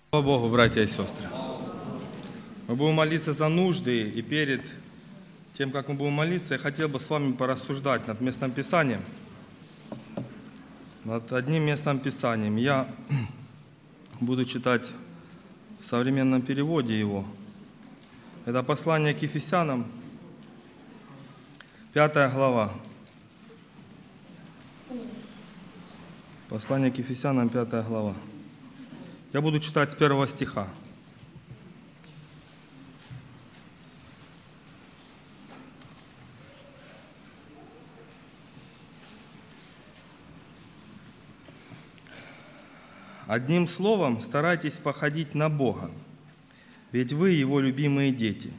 Слава Богу, братья и сестры. Мы будем молиться за нужды, и перед тем, как мы будем молиться, я хотел бы с вами порассуждать над местным Писанием. Над одним местным Писанием. Я буду читать в современном переводе его. Это послание к Ефесянам, 5 глава. Послание к Ефесянам, 5 глава. Я буду читать с 1 стиха. Одним словом, старайтесь походить на Бога, ведь вы Его любимые дети.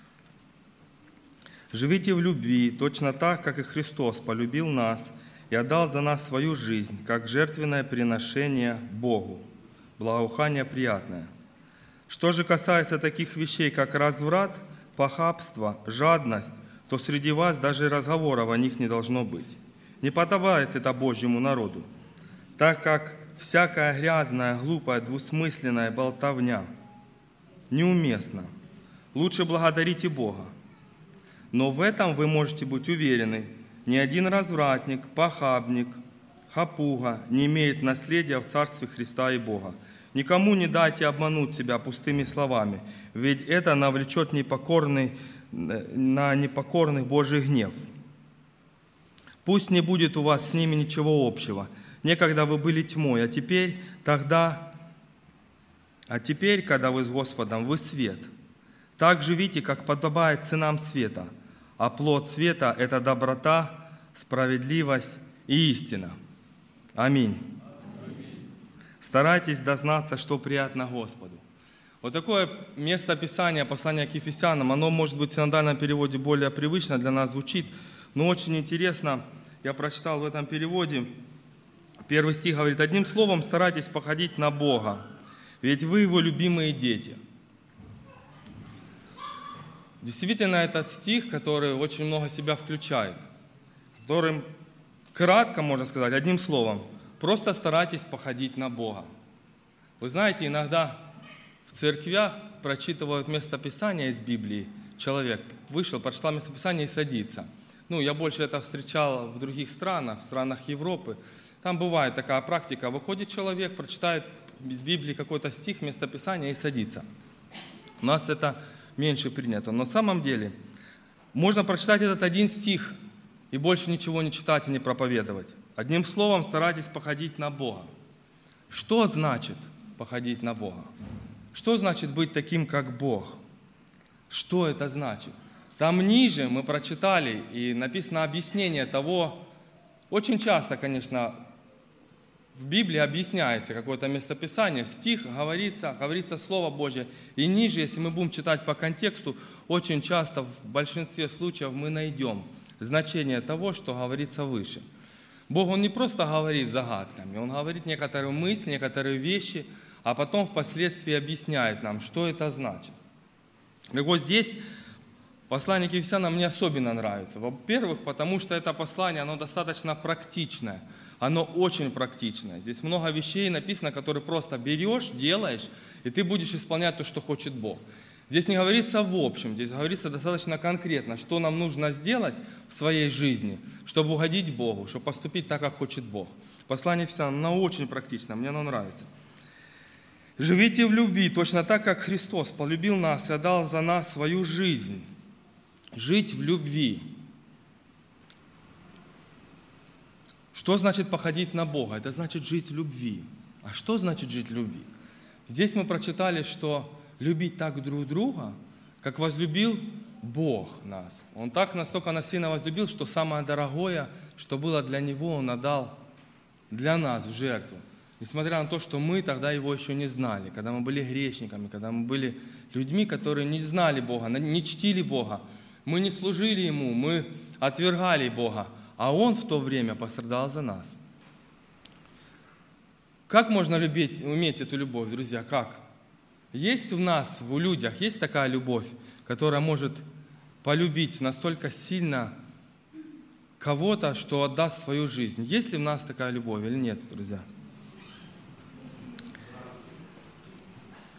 Живите в любви, точно так, как и Христос полюбил нас и отдал за нас свою жизнь, как жертвенное приношение Богу, благоухание приятное. Что же касается таких вещей, как разврат, похабство, жадность, то среди вас даже разговоров о них не должно быть. Не подобает это Божьему народу, так как всякая грязная, глупая, двусмысленная болтовня неуместна. Лучше благодарите Бога. Но в этом вы можете быть уверены, ни один развратник, похабник, хапуга не имеет наследия в Царстве Христа и Бога. Никому не дайте обмануть себя пустыми словами, ведь это навлечет на непокорных Божий гнев. Пусть не будет у вас с ними ничего общего. Некогда вы были тьмой, а теперь, когда вы с Господом, вы свет. Так живите, как подобает сынам света, а плод света – это доброта, справедливость и истина. Аминь. Старайтесь дознаться, что приятно Господу. Вот такое место Писания, послание к Ефесянам, оно, может быть, в синодальном переводе более привычно для нас звучит, но очень интересно, я прочитал в этом переводе, 1 стих говорит: «Одним словом, старайтесь походить на Бога, ведь вы Его любимые дети». Действительно, этот стих, который очень много себя включает, которым кратко, можно сказать, одним словом, просто старайтесь походить на Бога. Вы знаете, иногда в церквях прочитывают местописание из Библии. Человек вышел, прочитал местописание и садится. Я больше это встречал в других странах, в странах Европы. Там бывает такая практика. Выходит человек, прочитает из Библии какой-то стих, местописание и садится. У нас это меньше принято. Но на самом деле можно прочитать этот один стих и больше ничего не читать и не проповедовать. Одним словом, старайтесь походить на Бога. Что значит походить на Бога? Что значит быть таким, как Бог? Что это значит? Там ниже мы прочитали, и написано объяснение того. Очень часто, конечно, в Библии объясняется какое-то местописание, стих, говорится Слово Божье. И ниже, если мы будем читать по контексту, очень часто, в большинстве случаев, мы найдем значение того, что говорится выше. Бог, Он не просто говорит загадками, Он говорит некоторые мысли, некоторые вещи, а потом впоследствии объясняет нам, что это значит. И вот здесь послание к Ефесянам мне особенно нравится. Во-первых, потому что это послание, оно достаточно практичное, оно очень практичное. Здесь много вещей написано, которые просто берешь, делаешь, и ты будешь исполнять то, что хочет Бог. Здесь не говорится в общем, здесь говорится достаточно конкретно, что нам нужно сделать в своей жизни, чтобы угодить Богу, чтобы поступить так, как хочет Бог. Послание Ефесянам, оно очень практично, мне оно нравится. Живите в любви, точно так, как Христос полюбил нас и отдал за нас свою жизнь. Жить в любви. Что значит походить на Бога? Это значит жить в любви. А что значит жить в любви? Здесь мы прочитали, что любить так друг друга, как возлюбил Бог нас. Он так настолько нас сильно возлюбил, что самое дорогое, что было для Него, Он отдал для нас в жертву. Несмотря на то, что мы тогда Его еще не знали, когда мы были грешниками, когда мы были людьми, которые не знали Бога, не чтили Бога, мы не служили Ему, мы отвергали Бога, а Он в то время пострадал за нас. Как можно уметь эту любовь, друзья? Как? Есть в нас, в людях, есть такая любовь, которая может полюбить настолько сильно кого-то, что отдаст свою жизнь. Есть ли в нас такая любовь или нет, друзья?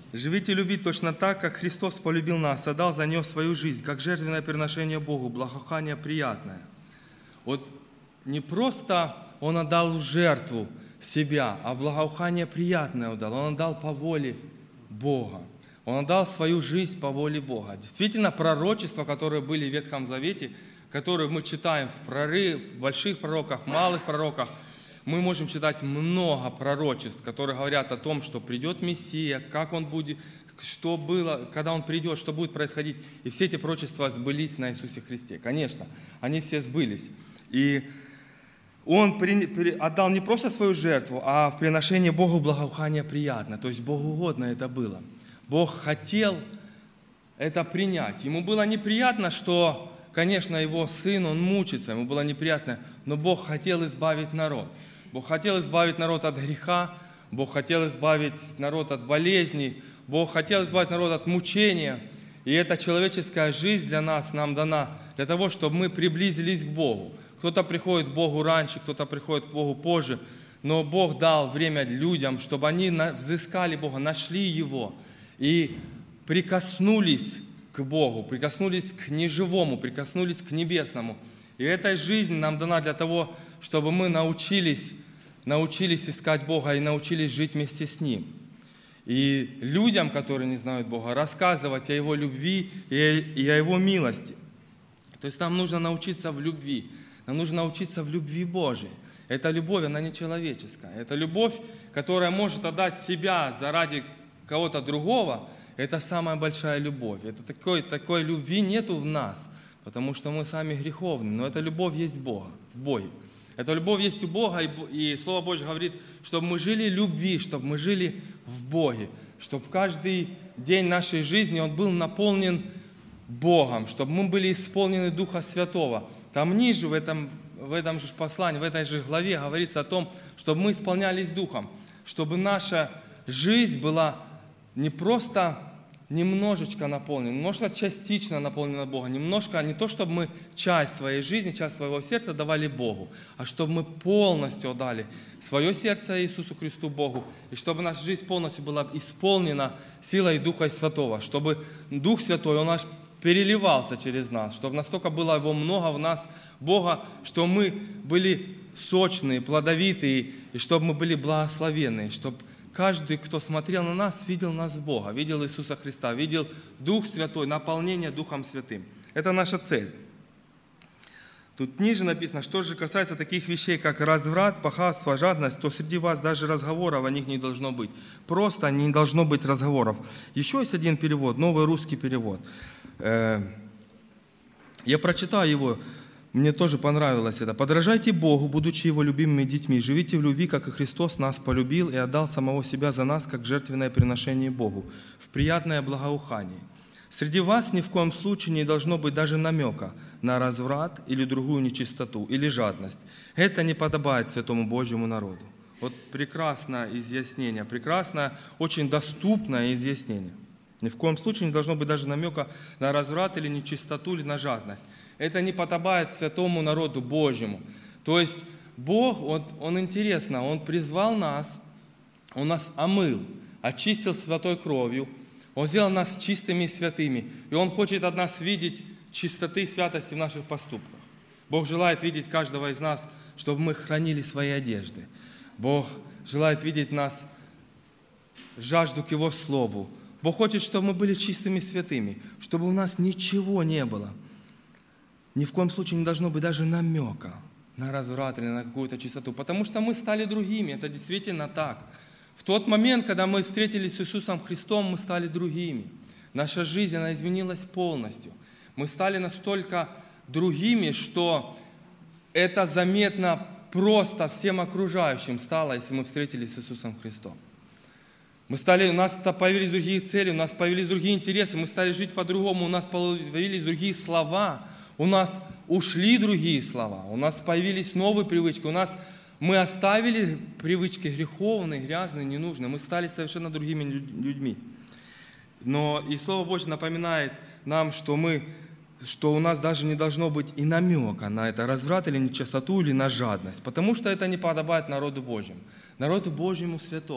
Живите в любви точно так, как Христос полюбил нас, отдал за нее свою жизнь, как жертвенное приношение Богу, благоухание приятное. Вот не просто Он отдал в жертву себя, а благоухание приятное отдал. Он отдал по воле Бога. Он отдал свою жизнь по воле Бога. Действительно, пророчества, которые были в Ветхом Завете, которые мы читаем в больших пророках, малых пророках, мы можем читать много пророчеств, которые говорят о том, что придет Мессия, как Он будет, что было, когда Он придет, что будет происходить. И все эти пророчества сбылись на Иисусе Христе. Конечно, они все сбылись. И Он отдал не просто свою жертву, а в приношении Богу благоухание приятно. То есть Богу угодно это было. Бог хотел это принять. Ему было неприятно, что, конечно, Его Сын, Он мучится, Ему было неприятно, но Бог хотел избавить народ. Бог хотел избавить народ от греха, Бог хотел избавить народ от болезней, Бог хотел избавить народ от мучения. И эта человеческая жизнь для нас нам дана для того, чтобы мы приблизились к Богу. Кто-то приходит к Богу раньше, кто-то приходит к Богу позже, но Бог дал время людям, чтобы они взыскали Бога, нашли Его и прикоснулись к Богу, прикоснулись к неживому, прикоснулись к небесному. И эта жизнь нам дана для того, чтобы мы научились искать Бога и научились жить вместе с Ним. И людям, которые не знают Бога, рассказывать о Его любви и о Его милости. То есть нам нужно научиться в любви. Нам нужно научиться в любви Божией. Эта любовь, она не человеческая. Это любовь, которая может отдать себя заради кого-то другого. Это самая большая любовь. Это такой любви нету в нас, потому что мы сами греховны. Но эта любовь есть в Боге. Эта любовь есть у Бога, и Слово Божье говорит, чтобы мы жили в любви, чтобы мы жили в Боге, чтобы каждый день нашей жизни он был наполнен Богом, чтобы мы были исполнены Духа Святого. Там ниже, в этом же послании, в этой же главе говорится о том, чтобы мы исполнялись Духом, чтобы наша жизнь была не просто немножечко наполнена, немножко частично наполнена Богом, немножко, не то, чтобы мы часть своей жизни, часть своего сердца давали Богу, а чтобы мы полностью отдали свое сердце Иисусу Христу Богу, и чтобы наша жизнь полностью была исполнена силой Духа Святого, чтобы Дух Святой, Он аж переливался через нас, чтобы настолько было Его много в нас, Бога, что мы были сочные, плодовитые, и чтобы мы были благословенные, чтобы каждый, кто смотрел на нас, видел нас Бога, видел Иисуса Христа, видел Дух Святой, наполнение Духом Святым. Это наша цель. Тут ниже написано, что же касается таких вещей, как разврат, похабство, жадность, то среди вас даже разговоров о них не должно быть. Просто не должно быть разговоров. Еще есть один перевод, новый русский перевод. Я прочитаю его, мне тоже понравилось это. «Подражайте Богу, будучи Его любимыми детьми. Живите в любви, как и Христос нас полюбил и отдал самого себя за нас, как жертвенное приношение Богу, в приятное благоухание. Среди вас ни в коем случае не должно быть даже намека на разврат или другую нечистоту, или жадность. Это не подобает святому Божьему народу». Вот прекрасное изъяснение, прекрасное, очень доступное изъяснение. Ни в коем случае не должно быть даже намека на разврат или нечистоту, или на жадность. Это не подобает святому народу Божьему. То есть Бог, Он интересно, Он призвал нас, Он нас омыл, очистил святой кровью, Он сделал нас чистыми и святыми. И Он хочет от нас видеть чистоты и святости в наших поступках. Бог желает видеть каждого из нас, чтобы мы хранили свои одежды. Бог желает видеть нас жажду к Его Слову. Бог хочет, чтобы мы были чистыми и святыми, чтобы у нас ничего не было. Ни в коем случае не должно быть даже намека на разврат или на какую-то чистоту, потому что мы стали другими, это действительно так. В тот момент, когда мы встретились с Иисусом Христом, мы стали другими. Наша жизнь, она изменилась полностью. Мы стали настолько другими, что это заметно просто всем окружающим стало, если мы встретились с Иисусом Христом. У нас появились другие цели, у нас появились другие интересы, мы стали жить по-другому, у нас появились другие слова, у нас ушли другие слова, у нас появились новые привычки, мы оставили привычки греховные, грязные, ненужные, мы стали совершенно другими людьми. Но и Слово Божье напоминает нам, что у нас даже не должно быть и намека на это разврат или нечистоту, или на жадность, потому что это не подобает народу Божьему, народу Божьему святому.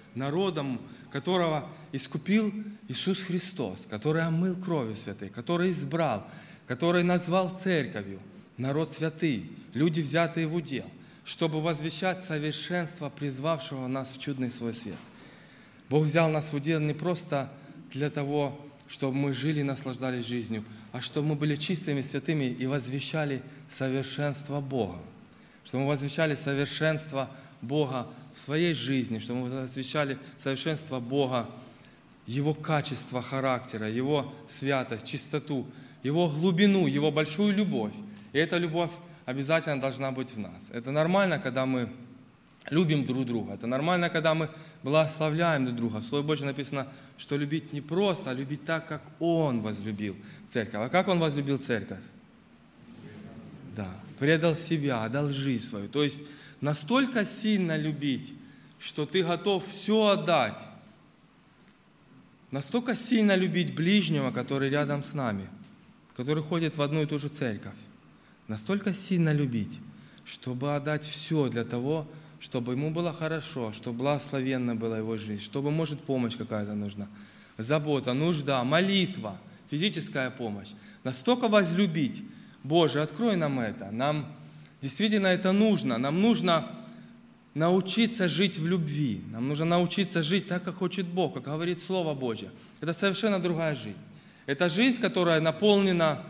народом, которого искупил Иисус Христос, который омыл кровью святой, который избрал, который назвал церковью, народ святый, люди, взятые в удел, чтобы возвещать совершенство призвавшего нас в чудный свой свет. Бог взял нас в удел не просто для того, чтобы мы жили и наслаждались жизнью, а чтобы мы были чистыми, святыми и возвещали совершенство Бога. Чтобы мы возвещали совершенство Бога в своей жизни, чтобы мы возвещали совершенство Бога, Его качество характера, Его святость, чистоту, Его глубину, Его большую любовь. И эта любовь обязательно должна быть в нас. Это нормально, когда мы любим друг друга. Это нормально, когда мы благословляем друг друга. В Слове Божьем написано, что любить не просто, а любить так, как Он возлюбил церковь. А как Он возлюбил церковь? Да, предал себя, отдал жизнь свою. То есть настолько сильно любить, что ты готов все отдать. Настолько сильно любить ближнего, который рядом с нами, который ходит в одну и ту же церковь. Настолько сильно любить, чтобы отдать все для того, чтобы ему было хорошо, чтобы благословенна была его жизнь, чтобы, может, помощь какая-то нужна, забота, нужда, молитва, физическая помощь. Настолько возлюбить. Боже, открой нам это. Нам действительно это нужно. Нам нужно научиться жить в любви. Нам нужно научиться жить так, как хочет Бог, как говорит Слово Божье. Это совершенно другая жизнь. Это жизнь, которая наполнена,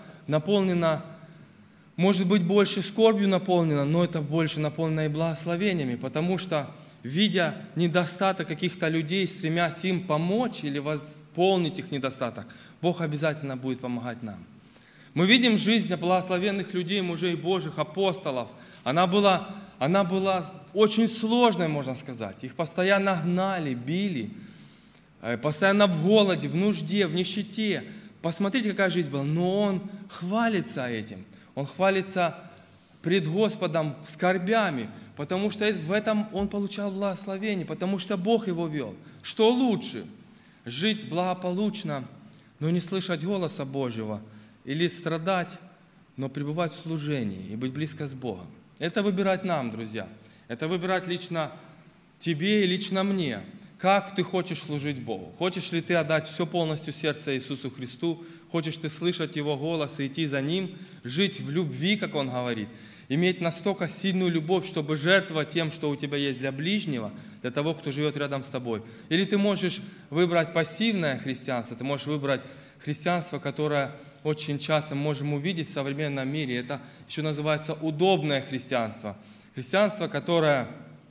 может быть, больше скорбью наполнена, но это больше наполнено и благословениями, потому что, видя недостаток каких-то людей, стремясь им помочь или восполнить их недостаток, Бог обязательно будет помогать нам. Мы видим жизнь благословенных людей, мужей Божьих, апостолов. Она была очень сложной, можно сказать. Их постоянно гнали, били, постоянно в голоде, в нужде, в нищете. Посмотрите, какая жизнь была. Но он хвалится этим. Он хвалится пред Господом скорбями, потому что в этом он получал благословение, потому что Бог его вел. Что лучше? Жить благополучно, но не слышать голоса Божьего, или страдать, но пребывать в служении и быть близко с Богом. Это выбирать нам, друзья. Это выбирать лично тебе и лично мне. Как ты хочешь служить Богу? Хочешь ли ты отдать все полностью сердце Иисусу Христу? Хочешь ты слышать Его голос и идти за Ним? Жить в любви, как Он говорит? Иметь настолько сильную любовь, чтобы жертвовать тем, что у тебя есть для ближнего, для того, кто живет рядом с тобой? Или ты можешь выбрать пассивное христианство, ты можешь выбрать христианство, которое очень часто мы можем увидеть в современном мире. Это еще называется удобное христианство. Христианство, которое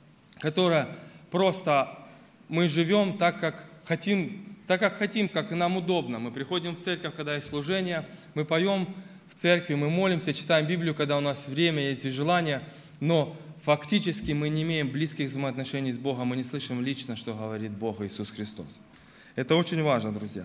просто мы живем так, как хотим, как нам удобно. Мы приходим в церковь, когда есть служение, мы поем в церкви, мы молимся, читаем Библию, когда у нас время есть и желание, но фактически мы не имеем близких взаимоотношений с Богом, мы не слышим лично, что говорит Бог Иисус Христос. Это очень важно, друзья.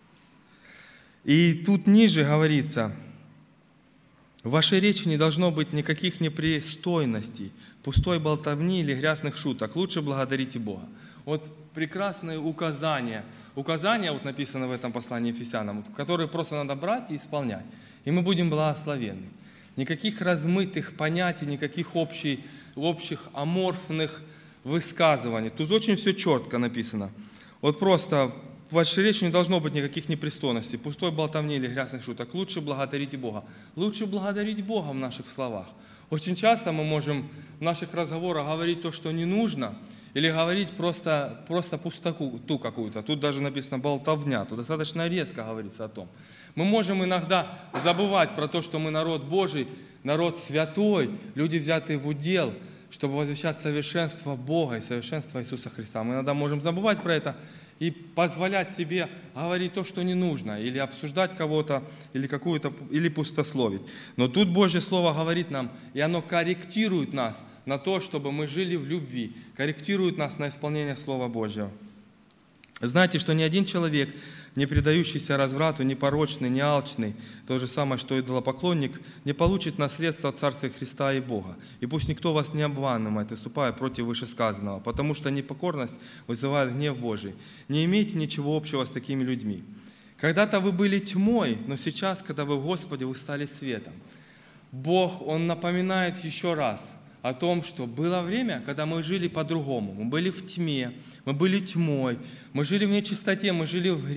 И тут ниже говорится, в вашей речи не должно быть никаких непристойностей, пустой болтовни или грязных шуток. Лучше благодарите Бога. Вот прекрасные указания. Указания, вот написано в этом послании Ефесянам, которые просто надо брать и исполнять. И мы будем благословенны. Никаких размытых понятий, никаких общих аморфных высказываний. Тут очень все четко написано. Вот просто в вашей речи не должно быть никаких непристойностей, пустой болтовни или грязных шуток. Лучше благодарите Бога. Лучше благодарить Бога в наших словах. Очень часто мы можем в наших разговорах говорить то, что не нужно, или говорить просто пустоту какую-то. Тут даже написано болтовня, тут достаточно резко говорится о том. Мы можем иногда забывать про то, что мы народ Божий, народ святой, люди, взятые в удел, чтобы возвещать совершенство Бога и совершенство Иисуса Христа. Мы иногда можем забывать про это и позволять себе говорить то, что не нужно, или обсуждать кого-то, или пустословить. Но тут Божье Слово говорит нам, и оно корректирует нас на то, чтобы мы жили в любви, корректирует нас на исполнение Слова Божьего. Знайте, что ни один человек, не предающийся разврату, непорочный, не алчный, то же самое, что идолопоклонник, не получит наследство Царствия Христа и Бога. И пусть никто вас не обманывает, выступая против вышесказанного, потому что непокорность вызывает гнев Божий. Не имейте ничего общего с такими людьми. Когда-то вы были тьмой, но сейчас, когда вы в Господе, вы стали светом. Бог, Он напоминает еще раз о том, что было время, когда мы жили по-другому. Мы были в тьме, мы были тьмой, мы жили в нечистоте, мы жили с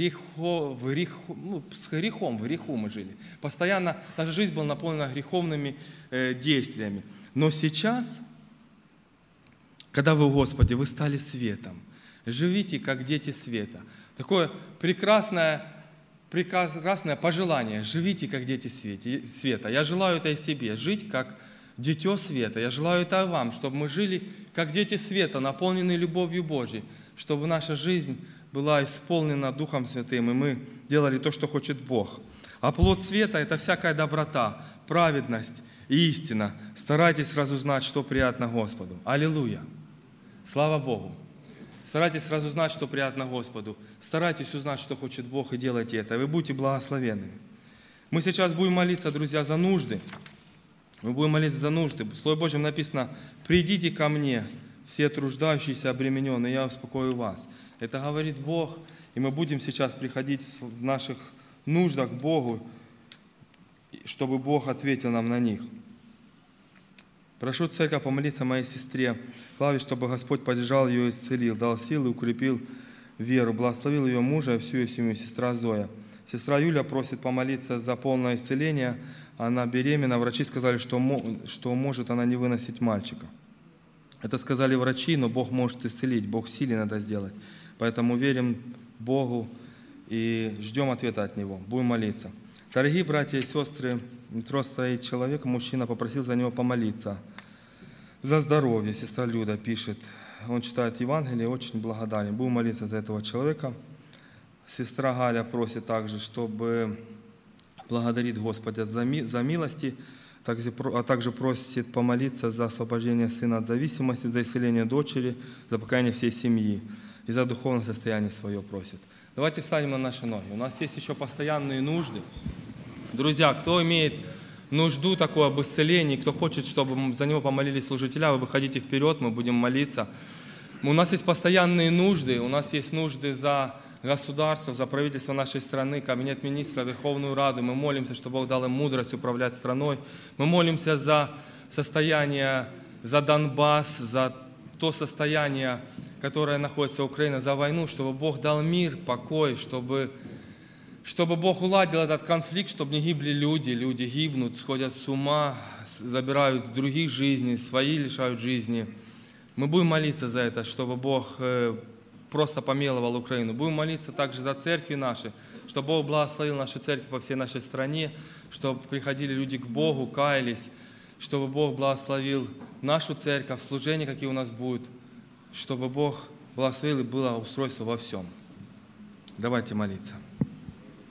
грехом, в греху мы жили. Постоянно наша жизнь была наполнена греховными действиями. Но сейчас, когда вы, Господи, вы стали светом, живите, как дети света. Такое прекрасное пожелание. Живите, как дети света. Я желаю это и себе, жить, как дитё света. Я желаю это вам, чтобы мы жили, как дети света, наполненные любовью Божьей, чтобы наша жизнь была исполнена Духом Святым, и мы делали то, что хочет Бог. А плод света – это всякая доброта, праведность и истина. Старайтесь разузнать, что приятно Господу. Аллилуйя! Слава Богу! Старайтесь сразу знать, что приятно Господу. Старайтесь узнать, что хочет Бог, и делайте это. И вы будете благословенны. Мы сейчас будем молиться, друзья, за нужды. Мы будем молиться за нужды. В Слове Божьем написано: «Придите ко мне, все труждающиеся, обремененные, я успокою вас». Это говорит Бог, и мы будем сейчас приходить в наших нуждах к Богу, чтобы Бог ответил нам на них. Прошу церковь помолиться моей сестре Клаве, чтобы Господь поддержал ее и исцелил, дал силы, укрепил веру, благословил ее мужа и всю ее семью, сестра Зоя. Сестра Юля просит помолиться за полное исцеление. Она беременна. Врачи сказали, что может она не выносить мальчика. Это сказали врачи, но Бог может исцелить. Бог силен это сделать. Поэтому верим Богу и ждем ответа от Него. Будем молиться. Дорогие братья и сестры, в метро стоит человек, мужчина попросил за него помолиться. За здоровье, сестра Люда пишет. Он читает Евангелие, очень благодарен. Будем молиться за этого человека. Сестра Галя просит также, чтобы благодарит Господа за милости, а также просит помолиться за освобождение сына от зависимости, за исцеление дочери, за покаяние всей семьи и за духовное состояние свое просит. Давайте встанем на наши ноги. У нас есть еще постоянные нужды. Друзья, кто имеет нужду такую об исцелении, кто хочет, чтобы за него помолились служителя, вы выходите вперед, мы будем молиться. У нас есть постоянные нужды, у нас есть нужды за государство, за правительство нашей страны, кабинет министра, Верховную Раду. Мы молимся, чтобы Бог дал им мудрость управлять страной. Мы молимся за состояние, за Донбасс, за то состояние, которое находится в Украине, за войну, чтобы Бог дал мир, покой, чтобы Бог уладил этот конфликт, чтобы не гибли люди. Люди гибнут, сходят с ума, забирают других жизней, свои лишают жизни. Мы будем молиться за это, чтобы Бог просто помиловал Украину. Будем молиться также за церкви наши, чтобы Бог благословил наши церкви по всей нашей стране, чтобы приходили люди к Богу, каялись, чтобы Бог благословил нашу церковь, служения, какие у нас будут, чтобы Бог благословил и было устройство во всем. Давайте молиться.